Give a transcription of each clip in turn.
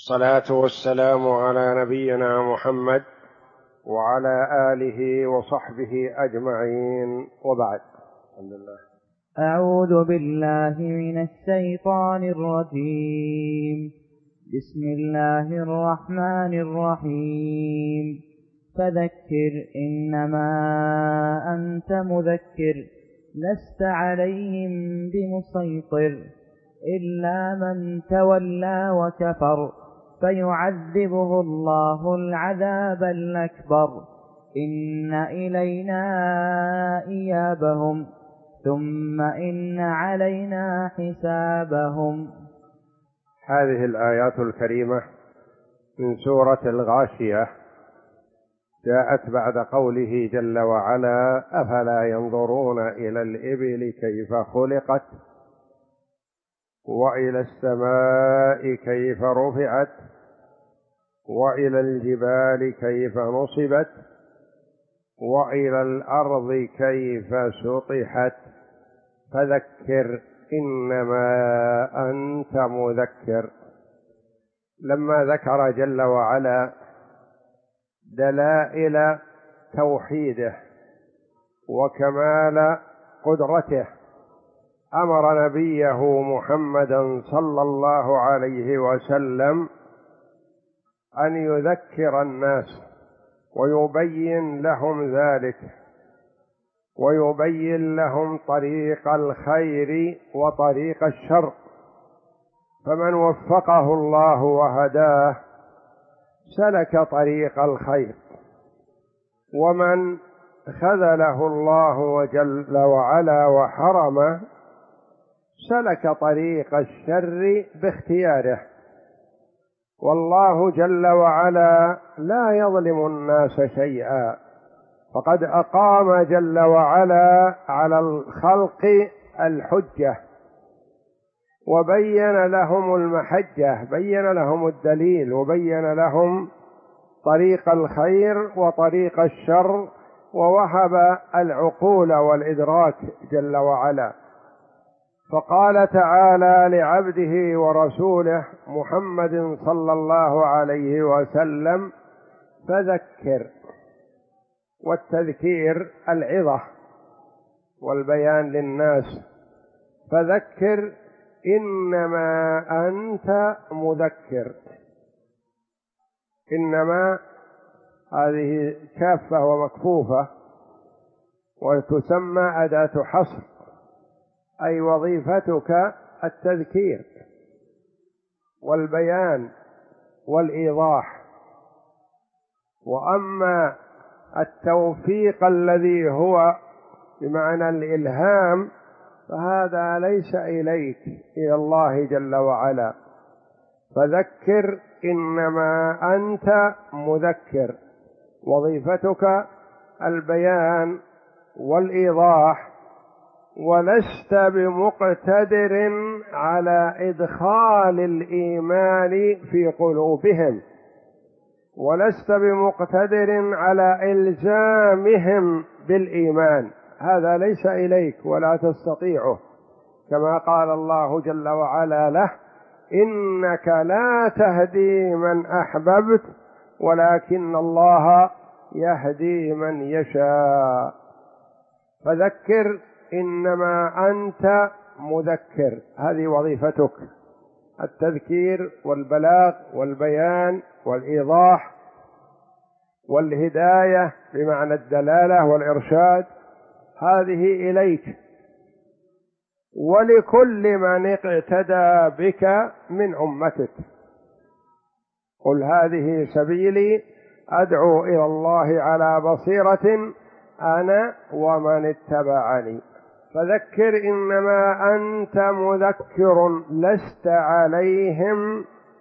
الصلاة والسلام على نبينا محمد وعلى آله وصحبه أجمعين، وبعد. الحمد لله. أعوذ بالله من الشيطان الرجيم. بسم الله الرحمن الرحيم. فذكر إنما أنت مذكر لست عليهم بمسيطر إلا من تولى وكفر فيعذبه الله العذاب الأكبر إن إلينا إيابهم ثم إن علينا حسابهم. هذه الآيات الكريمة من سورة الغاشية جاءت بعد قوله جل وعلا: أفلا ينظرون إلى الإبل كيف خلقت وإلى السماء كيف رفعت وإلى الجبال كيف نصبت وإلى الأرض كيف سطحت فذكر إنما أنت مذكر. لما ذكر جل وعلا دلائل توحيده وكمال قدرته أمر نبيه محمدا صلى الله عليه وسلم أن يذكر الناس ويبين لهم ذلك ويبين لهم طريق الخير وطريق الشر، فمن وفقه الله وهداه سلك طريق الخير، ومن خذله الله وجل وعلا وحرمه سلك طريق الشر باختياره. والله جل وعلا لا يظلم الناس شيئا، فقد أقام جل وعلا على الخلق الحجة وبين لهم المحجة، بين لهم الدليل وبين لهم طريق الخير وطريق الشر، ووهب العقول والإدراك جل وعلا. فقال تعالى لعبده ورسوله محمد صلى الله عليه وسلم: فذكر. والتذكير العظة والبيان للناس. فذكر إنما أنت مذكر. إنما هذه كافة ومكفوفة وتسمى أداة حصر، أي وظيفتك التذكير والبيان والإيضاح. وأما التوفيق الذي هو بمعنى الإلهام فهذا ليس إليك، إلى الله جل وعلا. فذكر إنما أنت مذكر، وظيفتك البيان والإيضاح، ولست بمقتدر على إدخال الإيمان في قلوبهم، ولست بمقتدر على إلزامهم بالإيمان، هذا ليس إليك ولا تستطيعه، كما قال الله جل وعلا له: إنك لا تهدي من أحببت ولكن الله يهدي من يشاء. فذكر إنما أنت مذكر، هذه وظيفتك، التذكير والبلاغ والبيان والإيضاح والهداية بمعنى الدلالة والإرشاد، هذه إليك ولكل من اقتدى بك من أمتك. قل هذه سبيلي أدعو إلى الله على بصيرة أنا ومن اتبعني. فذكر إنما أنت مذكر لست عليهم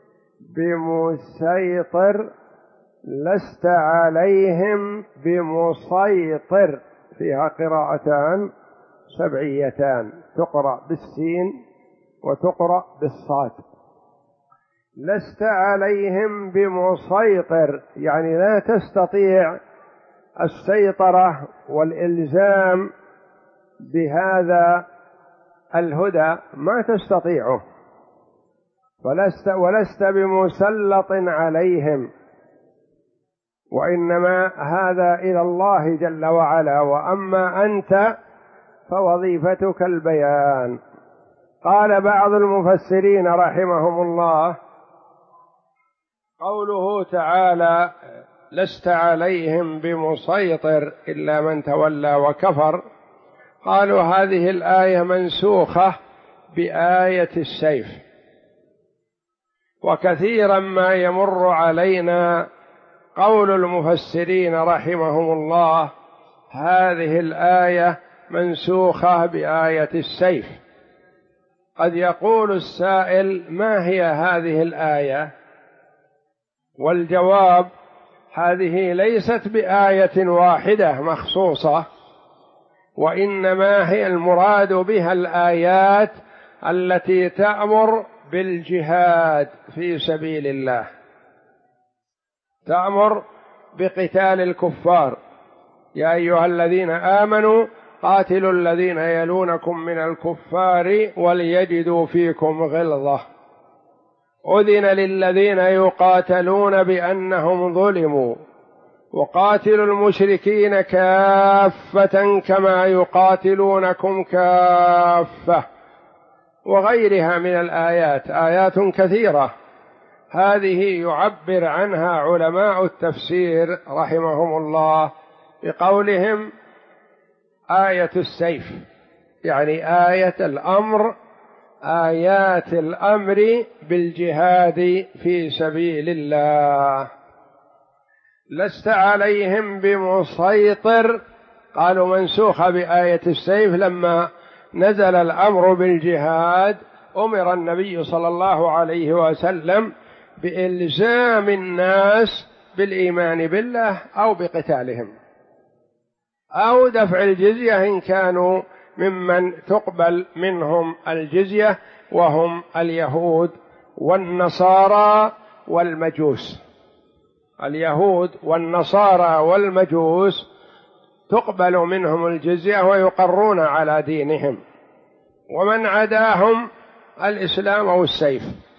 بمسيطر، لست عليهم بمسيطر، فيها قراءتان سبعيتان، تقرأ بالسين وتقرأ بالصاد. لست عليهم بمسيطر يعني لا تستطيع السيطرة والإلزام بهذا الهدى، ما تستطيعه. ولست بمسلط عليهم، وإنما هذا إلى الله جل وعلا، وأما أنت فوظيفتك البيان. قال بعض المفسرين رحمهم الله: قوله تعالى: لست عليهم بمسيطر إلا من تولى وكفر، قالوا هذه الآية منسوخة بآية السيف، وكثيرا ما يمر علينا قول المفسرين رحمهم الله: هذه الآية منسوخة بآية السيف. قد يقول السائل: ما هي هذه الآية؟ والجواب: هذه ليست بآية واحدة مخصوصة، وإنما هي المراد بها الآيات التي تأمر بالجهاد في سبيل الله، تأمر بقتال الكفار: يا أيها الذين آمنوا قاتلوا الذين يلونكم من الكفار وليجدوا فيكم غلظة، أذن للذين يقاتلون بأنهم ظلموا، وقاتلوا المشركين كافة كما يقاتلونكم كافة، وغيرها من الآيات، آيات كثيرة. هذه يعبر عنها علماء التفسير رحمهم الله بقولهم آية السيف، يعني آية الأمر، آيات الأمر بالجهاد في سبيل الله. لست عليهم بمسيطر، قالوا منسوخة بآية السيف، لما نزل الأمر بالجهاد أمر النبي صلى الله عليه وسلم بإلزام الناس بالإيمان بالله أو بقتالهم أو دفع الجزية إن كانوا ممن تقبل منهم الجزية، وهم اليهود والنصارى والمجوس. اليهود والنصارى والمجوس تقبل منهم الجزية ويقرون على دينهم، ومن عداهم الإسلام أو السيف.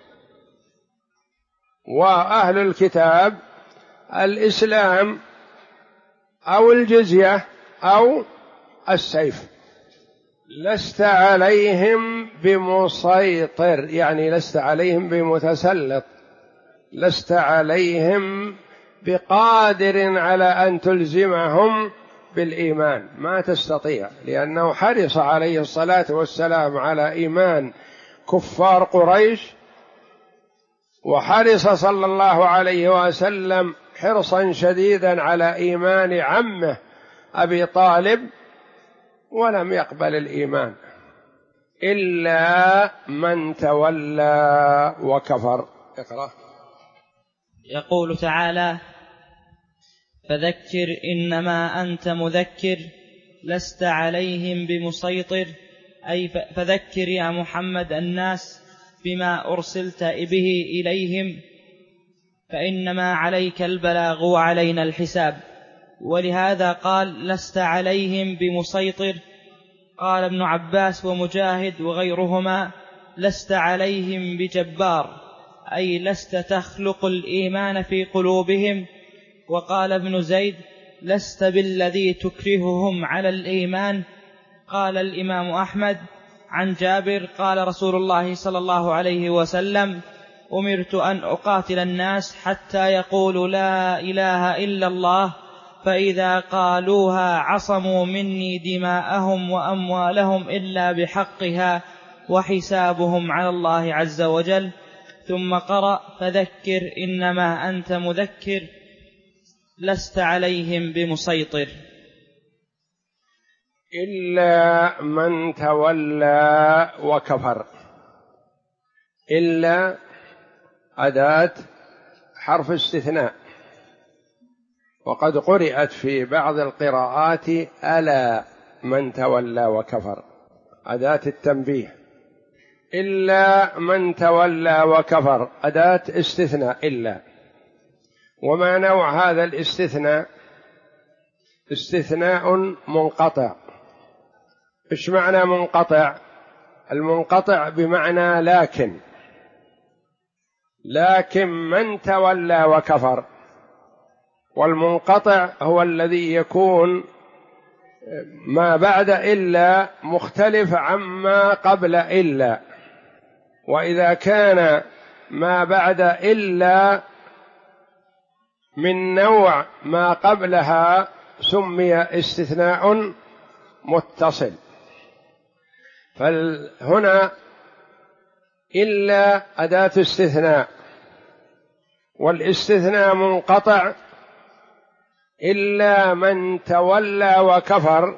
وأهل الكتاب الإسلام أو الجزية أو السيف. لست عليهم بمسيطر، يعني لست عليهم بمتسلط، لست عليهم بقادر على أن تلزمهم بالإيمان، ما تستطيع، لأنه حرص عليه الصلاة والسلام على إيمان كفار قريش، وحرص صلى الله عليه وسلم حرصا شديدا على إيمان عمه أبي طالب، ولم يقبل الإيمان إلا من تولى وكفر. اقرأ. يقول تعالى: فذكر إنما أنت مذكر لست عليهم بمسيطر، أي فذكر يا محمد الناس بما أرسلت به إليهم، فإنما عليك البلاغ وعلينا الحساب. ولهذا قال: لست عليهم بمسيطر. قال ابن عباس ومجاهد وغيرهما: لست عليهم بجبار، أي لست تخلق الإيمان في قلوبهم. وقال ابن زيد: لست بالذي تكرههم على الإيمان. قال الإمام أحمد عن جابر قال رسول الله صلى الله عليه وسلم: أمرت أن أقاتل الناس حتى يقولوا لا إله إلا الله، فإذا قالوها عصموا مني دماءهم وأموالهم إلا بحقها، وحسابهم على الله عز وجل. ثم قرأ: فذكر إنما أنت مذكر لست عليهم بمسيطر. إلا من تولى وكفر. إلا أداة حرف استثناء، وقد قرأت في بعض القراءات ألا من تولى وكفر، أداة التنبيه. إلا من تولى وكفر أداة استثناء إلا. وما نوع هذا الاستثناء؟ استثناء منقطع. إيش معنى منقطع؟ المنقطع بمعنى لكن، لكن من تولى وكفر. والمنقطع هو الذي يكون ما بعد إلا مختلف عما قبل إلا، وإذا كان ما بعد إلا من نوع ما قبلها سمي استثناء متصل. فهنا إلا أداة استثناء، والاستثناء منقطع، إلا من تولى وكفر،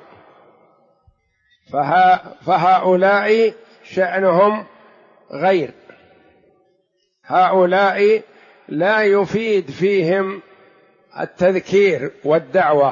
فهؤلاء شأنهم غير، هؤلاء لا يفيد فيهم التذكير والدعوة.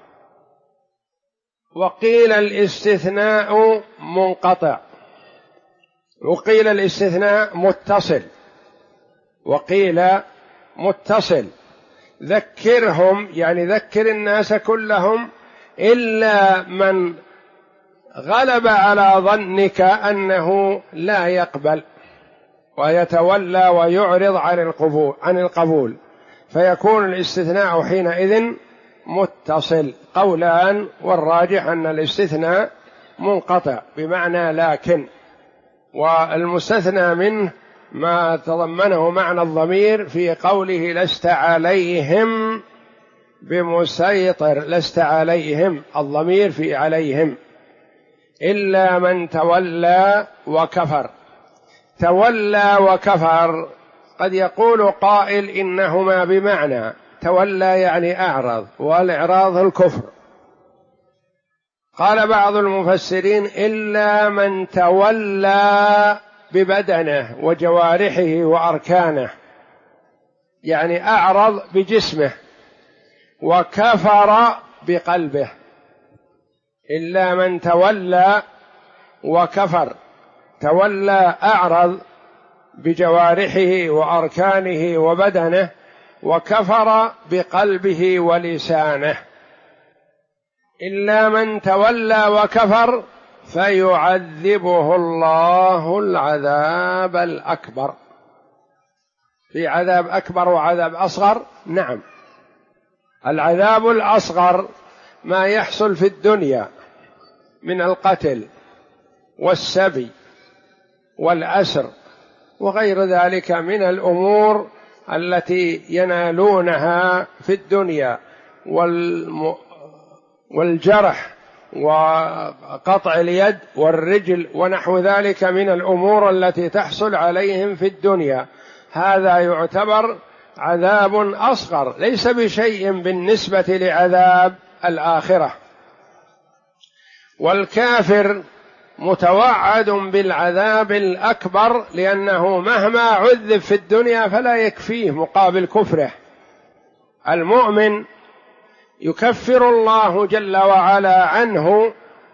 وقيل الاستثناء منقطع، وقيل الاستثناء متصل، وقيل متصل. ذكرهم يعني ذكر الناس كلهم إلا من غلب على ظنك أنه لا يقبل ويتولى ويعرض عن القبول، فيكون الاستثناء حينئذ متصل. قولان، والراجح أن الاستثناء منقطع بمعنى لكن، والمستثنى منه ما تضمنه معنى الضمير في قوله لست عليهم بمسيطر، لست عليهم، الضمير في عليهم، إلا من تولى وكفر. تولى وكفر قد يقول قائل إنهما بمعنى، تولى يعني أعرض، والإعراض الكفر. قال بعض المفسرين إلا من تولى ببدنه وجوارحه وأركانه، يعني أعرض بجسمه وكفر بقلبه. إلا من تولى وكفر، تولى أعرض بجوارحه وأركانه وبدنه، وكفر بقلبه ولسانه. إلا من تولى وكفر فيعذبه الله العذاب الأكبر. في عذاب أكبر وعذاب أصغر؟ نعم. العذاب الأصغر ما يحصل في الدنيا من القتل والسبي والأسر وغير ذلك من الأمور التي ينالونها في الدنيا، والجرح وقطع اليد والرجل ونحو ذلك من الأمور التي تحصل عليهم في الدنيا، هذا يعتبر عذاب أصغر، ليس بشيء بالنسبة لعذاب الآخرة. والكافر متوعد بالعذاب الأكبر، لأنه مهما عذب في الدنيا فلا يكفيه مقابل كفره. المؤمن يكفر الله جل وعلا عنه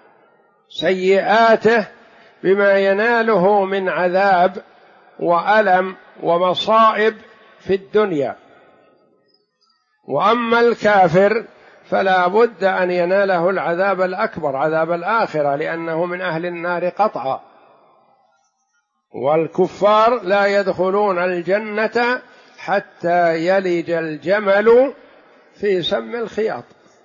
سيئاته بما يناله من عذاب وألم ومصائب في الدنيا. وأما الكافر فلا بد أن يناله العذاب الأكبر، عذاب الآخرة، لأنه من أهل النار قطعا. والكفار لا يدخلون الجنة حتى يلج الجمل في سم الخياط.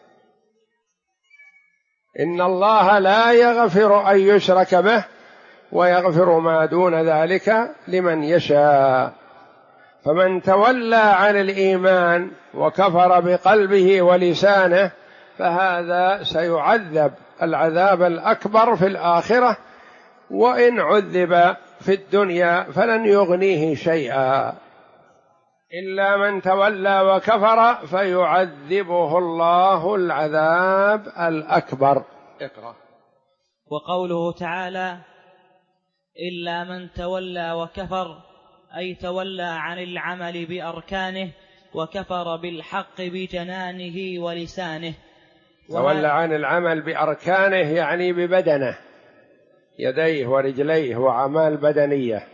إن الله لا يغفر أن يشرك به ويغفر ما دون ذلك لمن يشاء. فمن تولى عن الإيمان وكفر بقلبه ولسانه فهذا سيعذب العذاب الأكبر في الآخرة، وإن عذب في الدنيا فلن يغنيه شيئا. إلا من تولى وكفر فيعذبه الله العذاب الأكبر. اقرأ. وقوله تعالى إلا من تولى وكفر، أي تولى عن العمل بأركانه وكفر بالحق بجنانه ولسانه. تولى عن العمل بأركانه يعني ببدنه، يديه ورجليه وأعمال بدنية،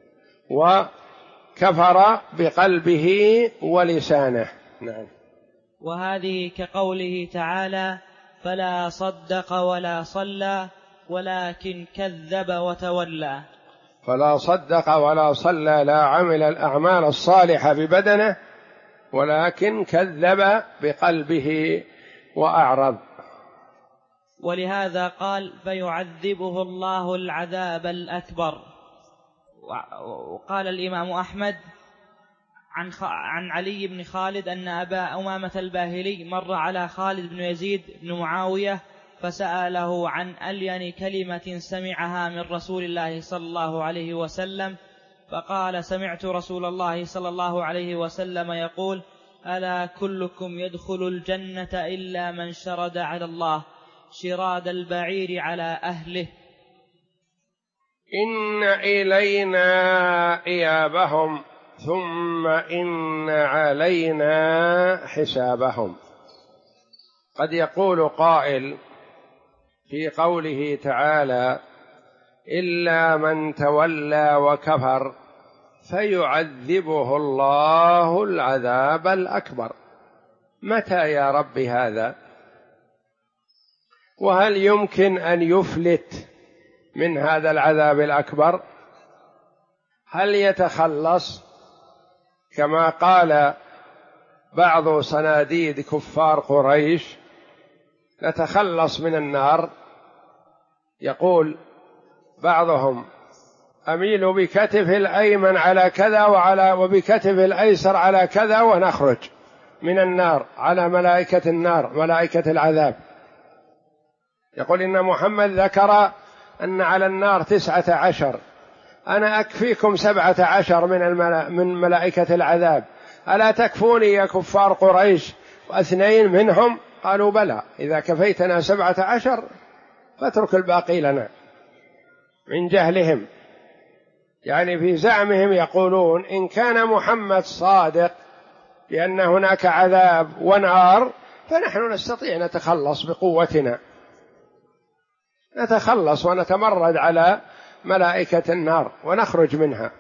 وكفر بقلبه ولسانه. نعم. وهذه كقوله تعالى فلا صدق ولا صلى ولكن كذب وتولى. فلا صدق ولا صلى، لا عمل الأعمال الصالحة ببدنه، ولكن كذب بقلبه وأعرض. ولهذا قال فيعذبه الله العذاب الأكبر. وقال الإمام أحمد عن علي بن خالد أن أبا أمامة الباهلي مر على خالد بن يزيد بن معاوية فسأله عن ألين كلمة سمعها من رسول الله صلى الله عليه وسلم، فقال سمعت رسول الله صلى الله عليه وسلم يقول ألا كلكم يدخل الجنة إلا من شرد على الله شراد البعير على أهله. إن إلينا إيابهم ثم إن علينا حسابهم. قد يقول قائل في قوله تعالى إلا من تولى وكفر فيعذبه الله العذاب الأكبر. متى يا رب هذا؟ وهل يمكن أن يفلت من هذا العذاب الأكبر؟ هل يتخلص كما قال بعض صناديد كفار قريش نتخلص من النار؟ يقول بعضهم أميل بكتف الأيمن على كذا وبكتف الأيسر على كذا ونخرج من النار على ملائكة النار ملائكة العذاب. يقول إن محمد ذكر أن على النار 19، أنا أكفيكم 17 من ملائكة العذاب، ألا تكفوني يا كفار قريش 2 منهم؟ قالوا بلى، إذا كفيتنا 17 فاترك الباقي لنا. من جهلهم، يعني في زعمهم يقولون إن كان محمد صادق بأن هناك عذاب ونار فنحن نستطيع نتخلص بقوتنا، نتخلص ونتمرد على ملائكة النار ونخرج منها.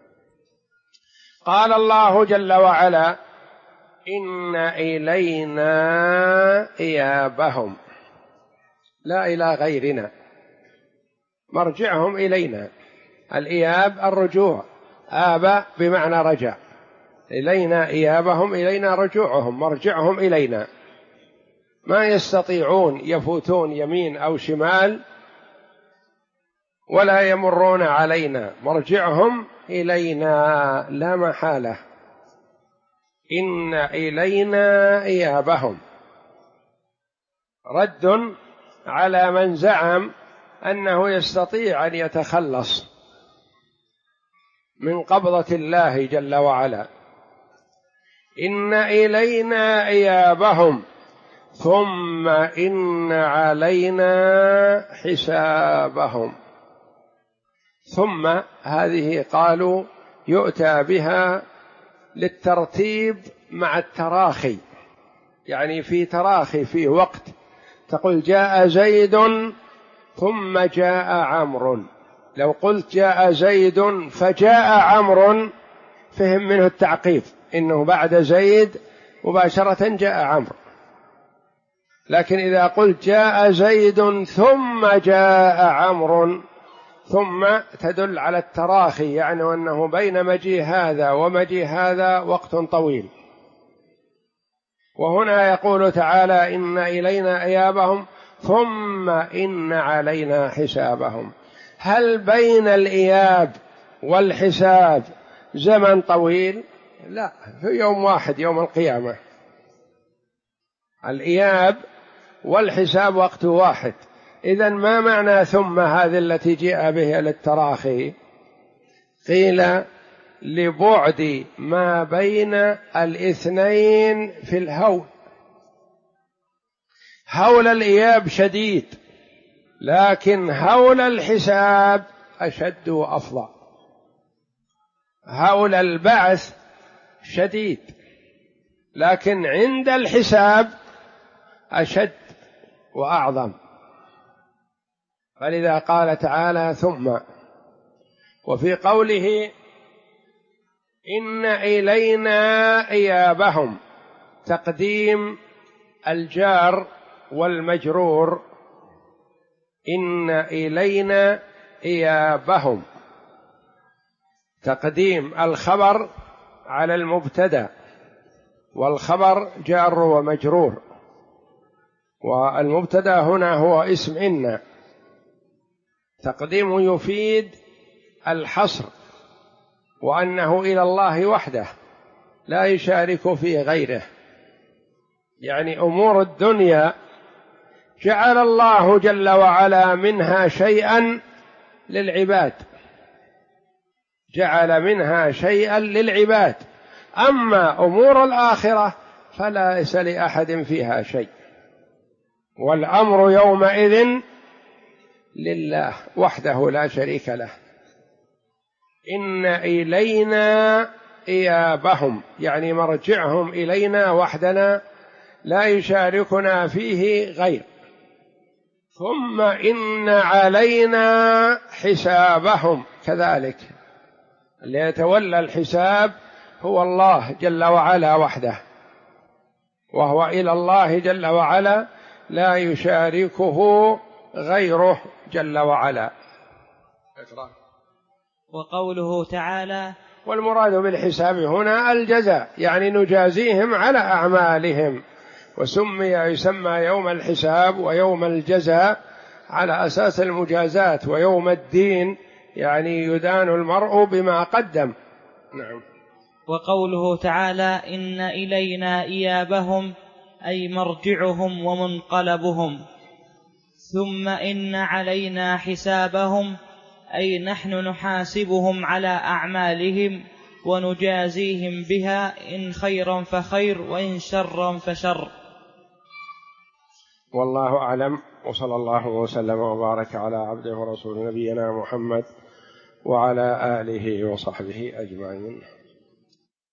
قال الله جل وعلا إن إلينا إيابهم، لا إلى غيرنا، مرجعهم إلينا. الإياب الرجوع، آب بمعنى رجع، إلينا إيابهم، إلينا رجوعهم، مرجعهم إلينا. ما يستطيعون يفوتون يمين أو شمال ولا يمرون علينا، مرجعهم إلينا لا محالة. إن إلينا إيابهم رد على من زعم أنه يستطيع أن يتخلص من قبضة الله جل وعلا. إن إلينا إيابهم ثم إن علينا حسابهم. ثم هذه قالوا يؤتى بها للترتيب مع التراخي، يعني في تراخي في وقت، تقول جاء زيد ثم جاء عمرو. لو قلت جاء زيد فجاء عمرو فهم منه التعقيب، إنه بعد زيد مباشرة جاء عمرو. لكن إذا قلت جاء زيد ثم جاء عمرو، ثم تدل على التراخي، يعني أنه بين مجيء هذا ومجيء هذا وقت طويل. وهنا يقول تعالى إن إلينا إيابهم ثم إن علينا حسابهم. هل بين الإياب والحساب زمن طويل؟ لا، في يوم واحد، يوم القيامة. الإياب والحساب وقت واحد. إذن ما معنى ثم هذه التي جاء بها للتراخي؟ قيل لبعد ما بين الاثنين في الهول. هول الإياب شديد، لكن هول الحساب أشد وأفظع. هول البعث شديد، لكن عند الحساب أشد وأعظم. فلذا قال تعالى ثم. وفي قوله إن إلينا إيابهم تقديم الجار والمجرور، إن إلينا إيابهم تقديم الخبر على المبتدأ، والخبر جار ومجرور، والمبتدأ هنا هو اسم إن. تقديم يفيد الحصر، وأنه إلى الله وحده لا يشارك في غيره. يعني أمور الدنيا جعل الله جل وعلا منها شيئا للعباد، جعل منها شيئا للعباد، أما أمور الآخرة فليس لأحد فيها شيء، والأمر يومئذ لله وحده لا شريك له. إن إلينا إيابهم، يعني مرجعهم إلينا وحدنا لا يشاركنا فيه غير. ثم إن علينا حسابهم، كذلك اللي يتولى الحساب هو الله جل وعلا وحده، وهو إلى الله جل وعلا لا يشاركه غيره جل وعلا. وقوله تعالى: والمراد بالحساب هنا الجزاء، يعني نجازيهم على أعمالهم، يسمى يوم الحساب ويوم الجزاء على أساس المجازات، ويوم الدين يعني يدان المرء بما قدم. نعم. وقوله تعالى: إن إلينا إيابهم، أي مرجعهم ومنقلبهم. ثم إن علينا حسابهم، أي نحن نحاسبهم على أعمالهم ونجازيهم بها، إن خيرا فخير وإن شرا فشر. والله أعلم، وصلى الله وسلم وبارك على عبده ورسوله نبينا محمد وعلى آله وصحبه أجمعين.